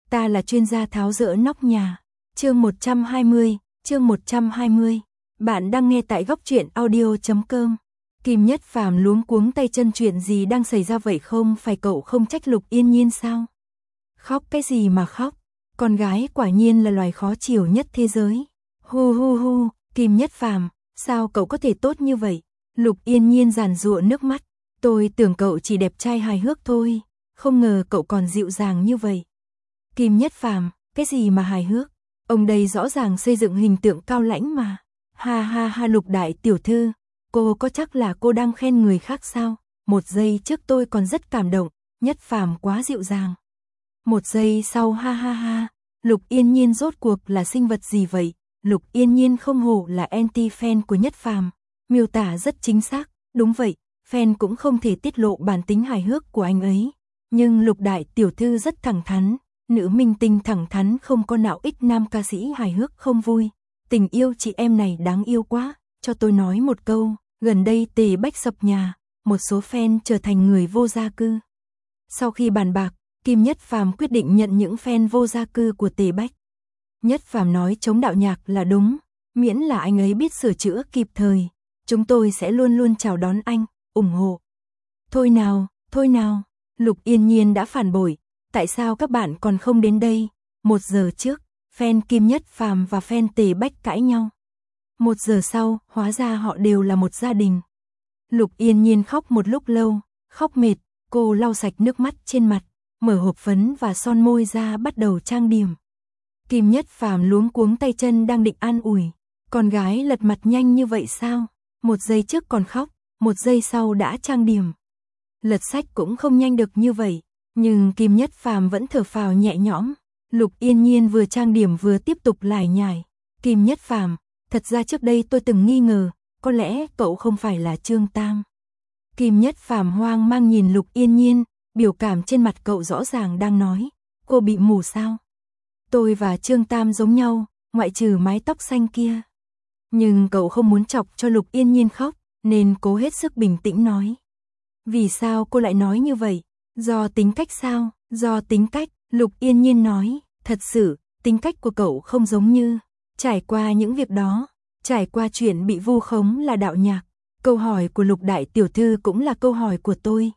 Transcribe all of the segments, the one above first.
Ta là chuyên gia tháo dỡ nóc nhà. Chương 120, chương 120. Bạn đang nghe tại góc truyện audio.com. Kim Nhất Phàm luống cuống tay chân, chuyện gì đang xảy ra vậy, không phải cậu không trách Lục Yên Nhiên sao? Khóc cái gì mà khóc? Con gái quả nhiên là loài khó chiều nhất thế giới. Hu hu hu, Kim Nhất Phàm, sao cậu có thể tốt như vậy? Lục Yên Nhiên giàn giụa nước mắt. Tôi tưởng cậu chỉ đẹp trai hài hước thôi, không ngờ cậu còn dịu dàng như vậy. Kim Nhất Phàm, cái gì mà hài hước? Ông đây rõ ràng xây dựng hình tượng cao lãnh mà. Ha ha ha, Lục đại tiểu thư, cô có chắc là cô đang khen người khác sao? Một giây trước tôi còn rất cảm động, Nhất Phàm quá dịu dàng. Một giây sau ha ha ha, Lục Yên Nhiên rốt cuộc là sinh vật gì vậy? Lục Yên Nhiên không hổ là anti-fan của Nhất Phàm, miêu tả rất chính xác, đúng vậy, fan cũng không thể tiết lộ bản tính hài hước của anh ấy. Nhưng Lục đại tiểu thư rất thẳng thắn, nữ minh tinh thẳng thắn không có não ích, nam ca sĩ hài hước không vui. Tình yêu chị em này đáng yêu quá, cho tôi nói một câu, gần đây Tề Bách sập nhà, một số fan trở thành người vô gia cư. Sau khi bàn bạc, Kim Nhất Phàm quyết định nhận những fan vô gia cư của Tề Bách. Nhất Phàm nói chống đạo nhạc là đúng, miễn là anh ấy biết sửa chữa kịp thời, chúng tôi sẽ luôn luôn chào đón anh, ủng hộ. Thôi nào, Lục Yên Nhiên đã phản bội, tại sao các bạn còn không đến đây? 1 giờ trước, fan Kim Nhất Phàm và fan Tề Bách cãi nhau. 1 giờ sau, hóa ra họ đều là một gia đình. Lục Yên Nhiên khóc một lúc lâu, khóc mệt, cô lau sạch nước mắt trên mặt, mở hộp phấn và son môi ra bắt đầu trang điểm. Kim Nhất Phàm luống cuống tay chân đang định an ủi, con gái lật mặt nhanh như vậy sao? 1 giây trước còn khóc, 1 giây sau đã trang điểm. Lật sách cũng không nhanh được như vậy, nhưng Kim Nhất Phàm vẫn thở phào nhẹ nhõm. Lục Yên Nhiên vừa trang điểm vừa tiếp tục lải nhải. Kim Nhất Phàm, thật ra trước đây tôi từng nghi ngờ, có lẽ cậu không phải là Trương Tam. Kim Nhất Phàm hoang mang nhìn Lục Yên Nhiên, biểu cảm trên mặt cậu rõ ràng đang nói, cô bị mù sao? Tôi và Trương Tam giống nhau, ngoại trừ mái tóc xanh kia. Nhưng cậu không muốn chọc cho Lục Yên Nhiên khóc, nên cố hết sức bình tĩnh nói. Vì sao cô lại nói như vậy? Do tính cách sao? Do tính cách, Lục Yên Nhiên nói, thật sự, tính cách của cậu không giống như, trải qua những việc đó, trải qua chuyện bị vu khống là đạo nhạc. Câu hỏi của Lục đại tiểu thư cũng là câu hỏi của tôi,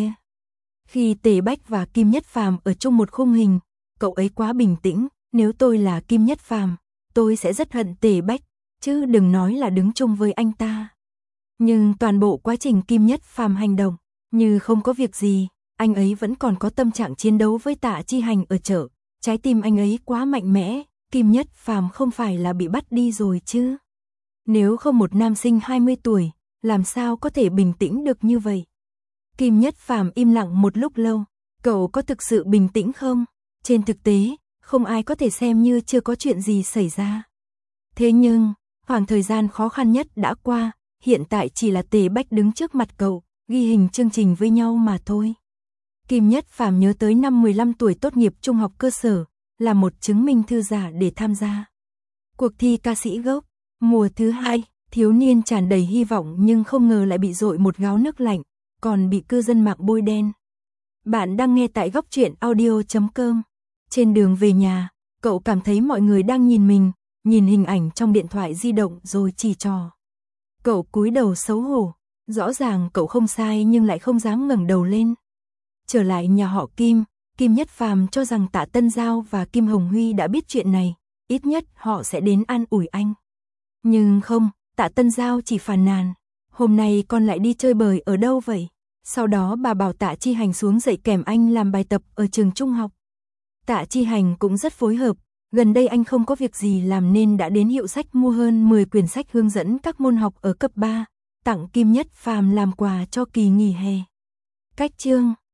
Khi Tề Bách và Kim Nhất Phàm ở chung một khung hình, cậu ấy quá bình tĩnh, nếu tôi là Kim Nhất Phàm, tôi sẽ rất hận Tề Bách, chứ đừng nói là đứng chung với anh ta. Nhưng toàn bộ quá trình Kim Nhất Phàm hành động, như không có việc gì, anh ấy vẫn còn có tâm trạng chiến đấu với Tạ Chi Hành ở chợ, trái tim anh ấy quá mạnh mẽ, Kim Nhất Phàm không phải là bị bắt đi rồi chứ. Nếu không một nam sinh 20 tuổi, làm sao có thể bình tĩnh được như vậy? Kim Nhất Phàm im lặng một lúc lâu, cậu có thực sự bình tĩnh không? Trên thực tế, không ai có thể xem như chưa có chuyện gì xảy ra. Thế nhưng, khoảng thời gian khó khăn nhất đã qua, hiện tại chỉ là Tề Bách đứng trước mặt cậu, ghi hình chương trình với nhau mà thôi. Kim Nhất Phàm nhớ tới năm 15 tuổi tốt nghiệp trung học cơ sở, là một chứng minh thư giả để tham gia cuộc thi ca sĩ gốc. Mùa thứ 2, thiếu niên tràn đầy hy vọng nhưng không ngờ lại bị dội một gáo nước lạnh, còn bị cư dân mạng bôi đen. Bạn đang nghe tại góc truyện audio.com. Trên đường về nhà, cậu cảm thấy mọi người đang nhìn mình, nhìn hình ảnh trong điện thoại di động rồi chỉ trò. Cậu cúi đầu xấu hổ, rõ ràng cậu không sai nhưng lại không dám ngẩng đầu lên. Trở lại nhà họ Kim, Kim Nhất Phàm cho rằng Tạ Tân Giao và Kim Hồng Huy đã biết chuyện này, ít nhất họ sẽ đến an ủi anh. Nhưng không, Tạ Tân Giao chỉ phàn nàn, hôm nay con lại đi chơi bời ở đâu vậy? Sau đó bà bảo Tạ Chi Hành xuống dạy kèm anh làm bài tập ở trường trung học. Tạ Chi Hành cũng rất phối hợp, gần đây anh không có việc gì làm nên đã đến hiệu sách mua hơn 10 quyển sách hướng dẫn các môn học ở cấp 3, tặng Kim Nhất Phàm làm quà cho kỳ nghỉ hè. Cách chương